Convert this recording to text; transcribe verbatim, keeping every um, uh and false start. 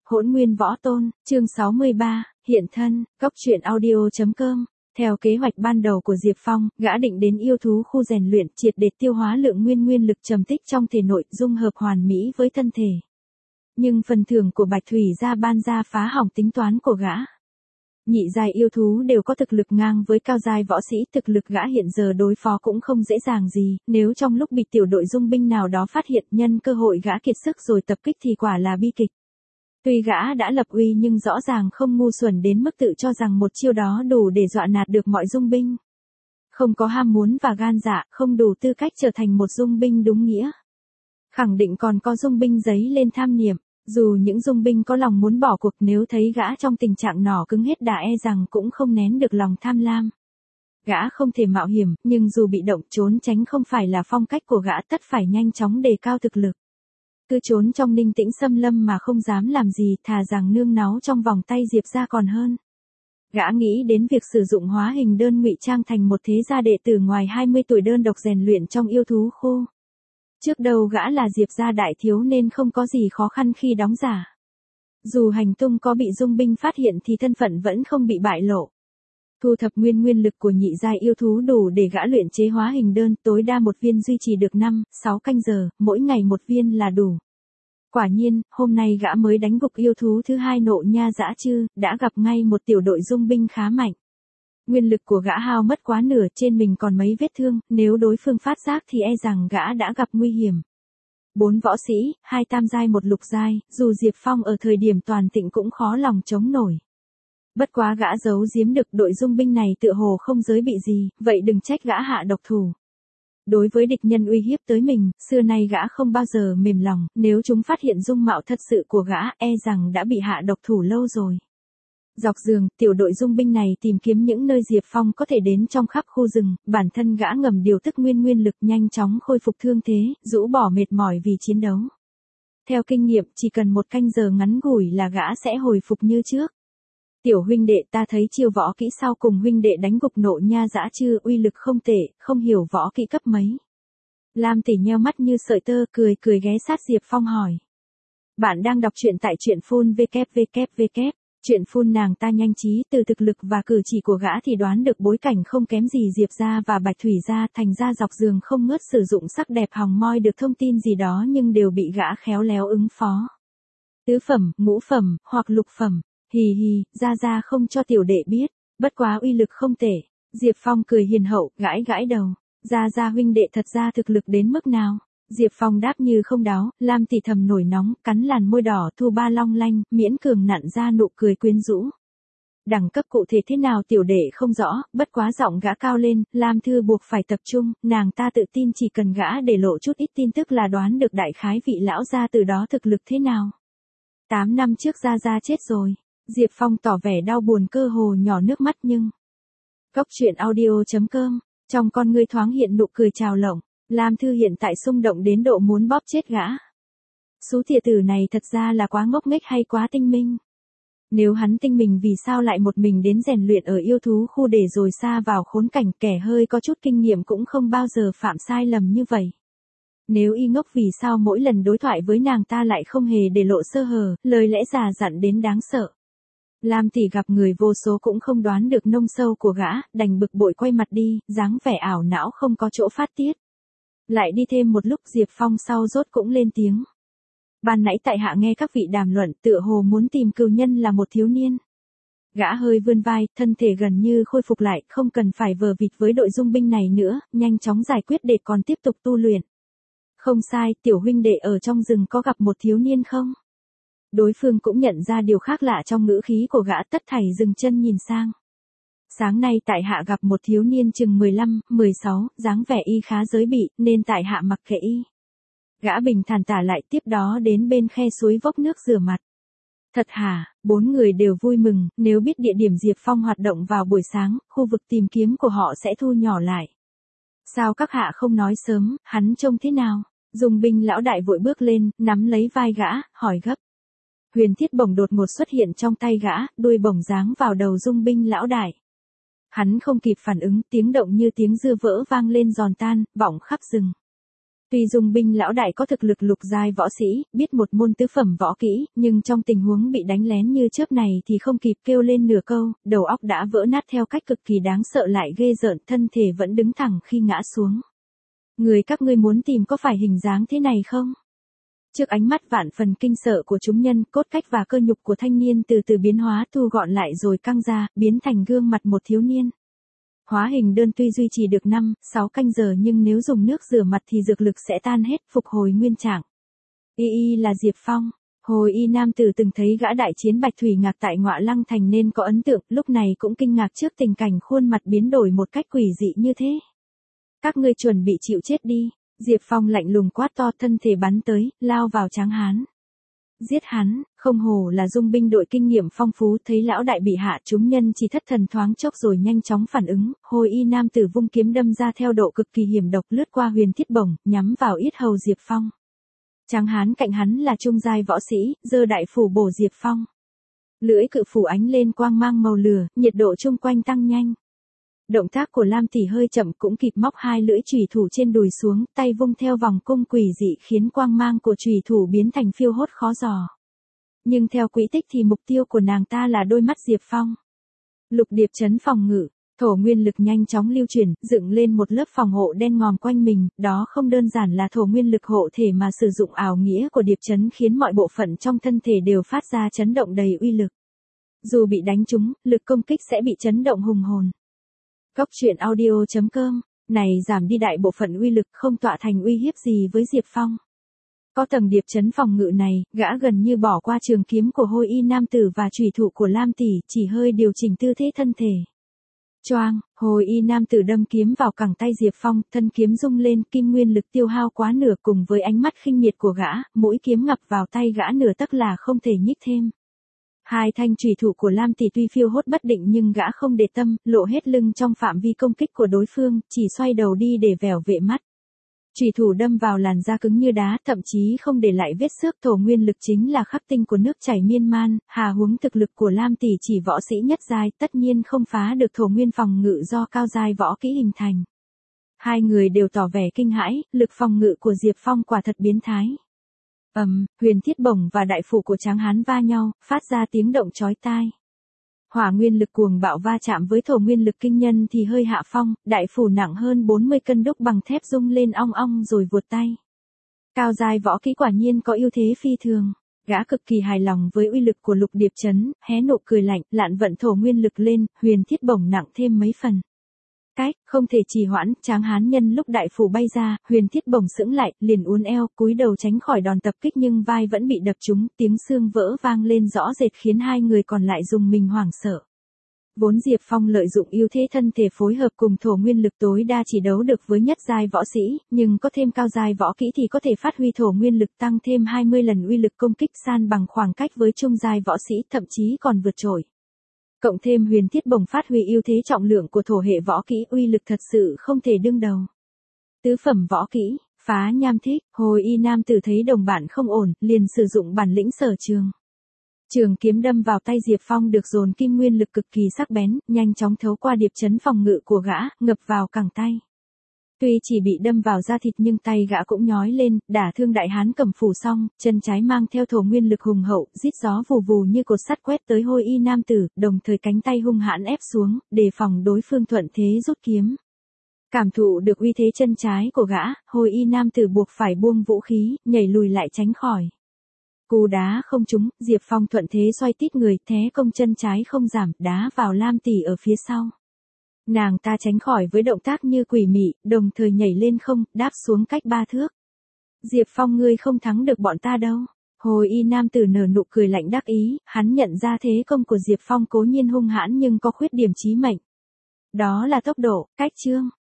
Hỗn Nguyên Võ Tôn, chương sáu mươi ba, hiện thân, cốc truyện audio.com. Theo kế hoạch ban đầu của Diệp Phong, gã định đến yêu thú khu rèn luyện, triệt để tiêu hóa lượng nguyên nguyên lực trầm tích trong thể nội, dung hợp hoàn mỹ với thân thể. Nhưng phần thưởng của Bạch Thủy gia ban ra phá hỏng tính toán của gã. Nhị giai yêu thú đều có thực lực ngang với cao giai võ sĩ, thực lực gã hiện giờ đối phó cũng không dễ dàng gì, nếu trong lúc bị tiểu đội dung binh nào đó phát hiện, nhân cơ hội gã kiệt sức rồi tập kích thì quả là bi kịch. Tuy gã đã lập uy nhưng rõ ràng không ngu xuẩn đến mức tự cho rằng một chiêu đó đủ để dọa nạt được mọi dung binh. Không có ham muốn và gan dạ, không đủ tư cách trở thành một dung binh đúng nghĩa. Khẳng định còn có dung binh giấy lên tham niệm, dù những dung binh có lòng muốn bỏ cuộc, nếu thấy gã trong tình trạng nỏ cứng hết đà e rằng cũng không nén được lòng tham lam. Gã không thể mạo hiểm, nhưng dù bị động trốn tránh không phải là phong cách của gã, tất phải nhanh chóng đề cao thực lực. Cứ trốn trong ninh tĩnh xâm lâm mà không dám làm gì, thà rằng nương náu trong vòng tay Diệp gia còn hơn. Gã nghĩ đến việc sử dụng hóa hình đơn ngụy trang thành một thế gia đệ tử ngoài hai mươi tuổi đơn độc rèn luyện trong yêu thú khu. Trước đầu gã là Diệp gia đại thiếu nên không có gì khó khăn khi đóng giả. Dù hành tung có bị dung binh phát hiện thì thân phận vẫn không bị bại lộ. Thu thập nguyên nguyên lực của nhị giai yêu thú đủ để gã luyện chế hóa hình đơn, tối đa một viên duy trì được năm, sáu canh giờ, mỗi ngày một viên là đủ. Quả nhiên, hôm nay gã mới đánh gục yêu thú thứ hai Nộ Nha Dã Trư, đã gặp ngay một tiểu đội dung binh khá mạnh. Nguyên lực của gã hao mất quá nửa, trên mình còn mấy vết thương, nếu đối phương phát giác thì e rằng gã đã gặp nguy hiểm. Bốn võ sĩ, hai tam giai một lục giai, dù Diệp Phong ở thời điểm toàn thịnh cũng khó lòng chống nổi. Bất quá gã giấu giếm được đội dung binh này tựa hồ không giới bị gì, vậy đừng trách gã hạ độc thủ. Đối với địch nhân uy hiếp tới mình, xưa nay gã không bao giờ mềm lòng, nếu chúng phát hiện dung mạo thật sự của gã, e rằng đã bị hạ độc thủ lâu rồi. Dọc giường, tiểu đội dung binh này tìm kiếm những nơi Diệp Phong có thể đến trong khắp khu rừng, bản thân gã ngầm điều tức nguyên nguyên lực nhanh chóng khôi phục thương thế, rũ bỏ mệt mỏi vì chiến đấu. Theo kinh nghiệm, chỉ cần một canh giờ ngắn ngủi là gã sẽ hồi phục như trước. Tiểu huynh đệ, ta thấy chiêu võ kỹ sau cùng huynh đệ đánh gục Nộ Nha Dã Trư uy lực không tệ, không hiểu võ kỹ cấp mấy. Lam tỷ nheo mắt như sợi tơ, cười cười ghé sát Diệp Phong hỏi. Bạn đang đọc truyện tại truyện phun www. Chuyện phun nàng ta nhanh trí, từ thực lực và cử chỉ của gã thì đoán được bối cảnh không kém gì Diệp gia và Bạch Thủy gia, thành ra dọc giường không ngớt sử dụng sắc đẹp hòng moi được thông tin gì đó nhưng đều bị gã khéo léo ứng phó. Tứ phẩm, ngũ phẩm, hoặc lục phẩm. Hì hì, gia gia không cho tiểu đệ biết, bất quá uy lực không tệ. Diệp Phong cười hiền hậu, gãi gãi đầu. Gia gia huynh đệ thật ra thực lực đến mức nào? Diệp Phong đáp như không đáo, Lam tỷ thầm nổi nóng, cắn làn môi đỏ thu ba long lanh, miễn cường nặn ra nụ cười quyến rũ. Đẳng cấp cụ thể thế nào tiểu đệ không rõ, bất quá giọng gã cao lên, Lam thư buộc phải tập trung, nàng ta tự tin chỉ cần gã để lộ chút ít tin tức là đoán được đại khái vị lão gia từ đó thực lực thế nào. Tám năm trước gia gia chết rồi. Diệp Phong tỏ vẻ đau buồn cơ hồ nhỏ nước mắt nhưng. Cốc truyện audio.com, trong con ngươi thoáng hiện nụ cười trào lộng, Lam Thư hiện tại xung động đến độ muốn bóp chết gã. Sú thìa tử này thật ra là quá ngốc nghếch hay quá tinh minh. Nếu hắn tinh mình vì sao lại một mình đến rèn luyện ở yêu thú khu để rồi xa vào khốn cảnh, kẻ hơi có chút kinh nghiệm cũng không bao giờ phạm sai lầm như vậy. Nếu y ngốc vì sao mỗi lần đối thoại với nàng ta lại không hề để lộ sơ hở, lời lẽ già dặn đến đáng sợ. Lam tỷ gặp người vô số cũng không đoán được nông sâu của gã, đành bực bội quay mặt đi, dáng vẻ ảo não không có chỗ phát tiết. Lại đi thêm một lúc Diệp Phong sau rốt cũng lên tiếng. Ban nãy tại hạ nghe các vị đàm luận tựa hồ muốn tìm cừu nhân là một thiếu niên. Gã hơi vươn vai, thân thể gần như khôi phục lại, không cần phải vờ vịt với đội dung binh này nữa, nhanh chóng giải quyết để còn tiếp tục tu luyện. Không sai, tiểu huynh đệ ở trong rừng có gặp một thiếu niên không? Đối phương cũng nhận ra điều khác lạ trong ngữ khí của gã, tất thảy dừng chân nhìn sang. Sáng nay tại hạ gặp một thiếu niên chừng mười lăm, mười sáu, dáng vẻ y khá giới bị, nên tại hạ mặc kệ y. Gã bình thản tả lại, tiếp đó đến bên khe suối vốc nước rửa mặt. Thật hả? Bốn người đều vui mừng, nếu biết địa điểm Diệp Phong hoạt động vào buổi sáng, khu vực tìm kiếm của họ sẽ thu nhỏ lại. Sao các hạ không nói sớm, hắn trông thế nào? Dung binh lão đại vội bước lên, nắm lấy vai gã, hỏi gấp. Huyền thiết bổng đột ngột xuất hiện trong tay gã, đuôi bổng giáng vào đầu dung binh lão đại. Hắn không kịp phản ứng, tiếng động như tiếng dưa vỡ vang lên giòn tan, vọng khắp rừng. Tuy Dung Binh lão đại có thực lực lục giai võ sĩ, biết một môn tứ phẩm võ kỹ, nhưng trong tình huống bị đánh lén như chớp này thì không kịp kêu lên nửa câu, đầu óc đã vỡ nát theo cách cực kỳ đáng sợ lại ghê rợn, thân thể vẫn đứng thẳng khi ngã xuống. Người các ngươi muốn tìm có phải hình dáng thế này không? Trước ánh mắt vạn phần kinh sợ của chúng nhân, cốt cách và cơ nhục của thanh niên từ từ biến hóa thu gọn lại rồi căng ra, biến thành gương mặt một thiếu niên. Hóa hình đơn tuy duy trì được năm, sáu canh giờ nhưng nếu dùng nước rửa mặt thì dược lực sẽ tan hết, phục hồi nguyên trạng. Y y là Diệp Phong. Hồi y nam tử từng thấy gã đại chiến Bạch Thủy Ngạc tại Ngọa Lăng Thành nên có ấn tượng, lúc này cũng kinh ngạc trước tình cảnh khuôn mặt biến đổi một cách quỷ dị như thế. Các ngươi chuẩn bị chịu chết đi. Diệp Phong lạnh lùng quát to, thân thể bắn tới, lao vào Tráng Hán. Giết hắn, không hổ là Dung Binh đội kinh nghiệm phong phú, thấy lão đại bị hạ chúng nhân chỉ thất thần thoáng chốc rồi nhanh chóng phản ứng, hồi y nam tử vung kiếm đâm ra theo độ cực kỳ hiểm độc lướt qua huyền thiết bổng, nhắm vào yết hầu Diệp Phong. Tráng Hán cạnh hắn là trung giai võ sĩ, giơ đại phủ bổ Diệp Phong. Lưỡi cự phủ ánh lên quang mang màu lửa, nhiệt độ chung quanh tăng nhanh. Động tác của Lam Tỷ hơi chậm cũng kịp móc hai lưỡi chùy thủ trên đùi xuống, tay vung theo vòng cung quỷ dị khiến quang mang của chùy thủ biến thành phiêu hốt khó dò. Nhưng theo quỹ tích thì mục tiêu của nàng ta là đôi mắt Diệp Phong. Lục điệp chấn phòng ngự, thổ nguyên lực nhanh chóng lưu chuyển, dựng lên một lớp phòng hộ đen ngòm quanh mình, đó không đơn giản là thổ nguyên lực hộ thể mà sử dụng ảo nghĩa của điệp chấn khiến mọi bộ phận trong thân thể đều phát ra chấn động đầy uy lực. Dù bị đánh trúng, lực công kích sẽ bị chấn động hùng hồn. Góc truyện audio chấm com, này giảm đi đại bộ phận uy lực không tọa thành uy hiếp gì với Diệp Phong. Có tầng điệp chấn phòng ngự này, gã gần như bỏ qua trường kiếm của hôi y nam tử và chủy thủ của Lam Tỷ, chỉ hơi điều chỉnh tư thế thân thể. Choang, hồi y nam tử đâm kiếm vào cẳng tay Diệp Phong, thân kiếm rung lên, kim nguyên lực tiêu hao quá nửa cùng với ánh mắt khinh miệt của gã, mũi kiếm ngập vào tay gã nửa tấc là không thể nhích thêm. Hai thanh chủy thủ của Lam Tỷ tuy phiêu hốt bất định nhưng gã không để tâm, lộ hết lưng trong phạm vi công kích của đối phương, chỉ xoay đầu đi để vẻo vệ mắt. Chủy thủ đâm vào làn da cứng như đá, thậm chí không để lại vết xước. Thổ nguyên lực chính là khắc tinh của nước chảy miên man, hà huống thực lực của Lam Tỷ chỉ võ sĩ nhất giai, tất nhiên không phá được thổ nguyên phòng ngự do cao giai võ kỹ hình thành. Hai người đều tỏ vẻ kinh hãi, lực phòng ngự của Diệp Phong quả thật biến thái. Ầm, um, huyền thiết bổng và đại phủ của Tráng Hán va nhau, phát ra tiếng động chói tai. Hỏa nguyên lực cuồng bạo va chạm với thổ nguyên lực kinh nhân thì hơi hạ phong, đại phủ nặng hơn bốn mươi cân đúc bằng thép rung lên ong ong rồi vuột tay. Cao giai võ kỹ quả nhiên có ưu thế phi thường. Gã cực kỳ hài lòng với uy lực của lục điệp chấn, hé nụ cười lạnh, lạn vận thổ nguyên lực lên, huyền thiết bổng nặng thêm mấy phần. Cách, không thể trì hoãn, Tráng Hán nhân lúc đại phủ bay ra, huyền thiết bổng sững lại, liền uốn eo, cúi đầu tránh khỏi đòn tập kích nhưng vai vẫn bị đập trúng, tiếng xương vỡ vang lên rõ rệt khiến hai người còn lại dùng mình hoảng sợ. Vốn Diệp Phong lợi dụng ưu thế thân thể phối hợp cùng thổ nguyên lực tối đa chỉ đấu được với nhất giai võ sĩ, nhưng có thêm cao giai võ kỹ thì có thể phát huy thổ nguyên lực tăng thêm hai mươi lần uy lực công kích san bằng khoảng cách với trung giai võ sĩ, thậm chí còn vượt trội. Cộng thêm huyền thiết bổng phát huy ưu thế trọng lượng của thổ hệ võ kỹ, uy lực thật sự không thể đương đầu. Tứ phẩm võ kỹ, phá nham thích, hồi y nam tử thấy đồng bạn không ổn, liền sử dụng bản lĩnh sở trường. Trường kiếm đâm vào tay Diệp Phong được dồn kim nguyên lực cực kỳ sắc bén, nhanh chóng thấu qua điệp chấn phòng ngự của gã, ngập vào cẳng tay. Tuy chỉ bị đâm vào da thịt nhưng tay gã cũng nhói lên, đả thương đại hán cầm phủ xong, chân trái mang theo thổ nguyên lực hùng hậu, rít gió vù vù như cột sắt quét tới hôi y nam tử, đồng thời cánh tay hung hãn ép xuống, đề phòng đối phương thuận thế rút kiếm. Cảm thụ được uy thế chân trái của gã, hôi y nam tử buộc phải buông vũ khí, nhảy lùi lại tránh khỏi. Cú đá không trúng, Diệp Phong thuận thế xoay tít người, thế công chân trái không giảm, đá vào Lam Tỷ ở phía sau. Nàng ta tránh khỏi với động tác như quỷ mị, đồng thời nhảy lên không, đáp xuống cách ba thước. Diệp Phong ngươi không thắng được bọn ta đâu. Hồi y nam tử nở nụ cười lạnh đắc ý, hắn nhận ra thế công của Diệp Phong cố nhiên hung hãn nhưng có khuyết điểm chí mệnh. Đó là tốc độ, cách chương.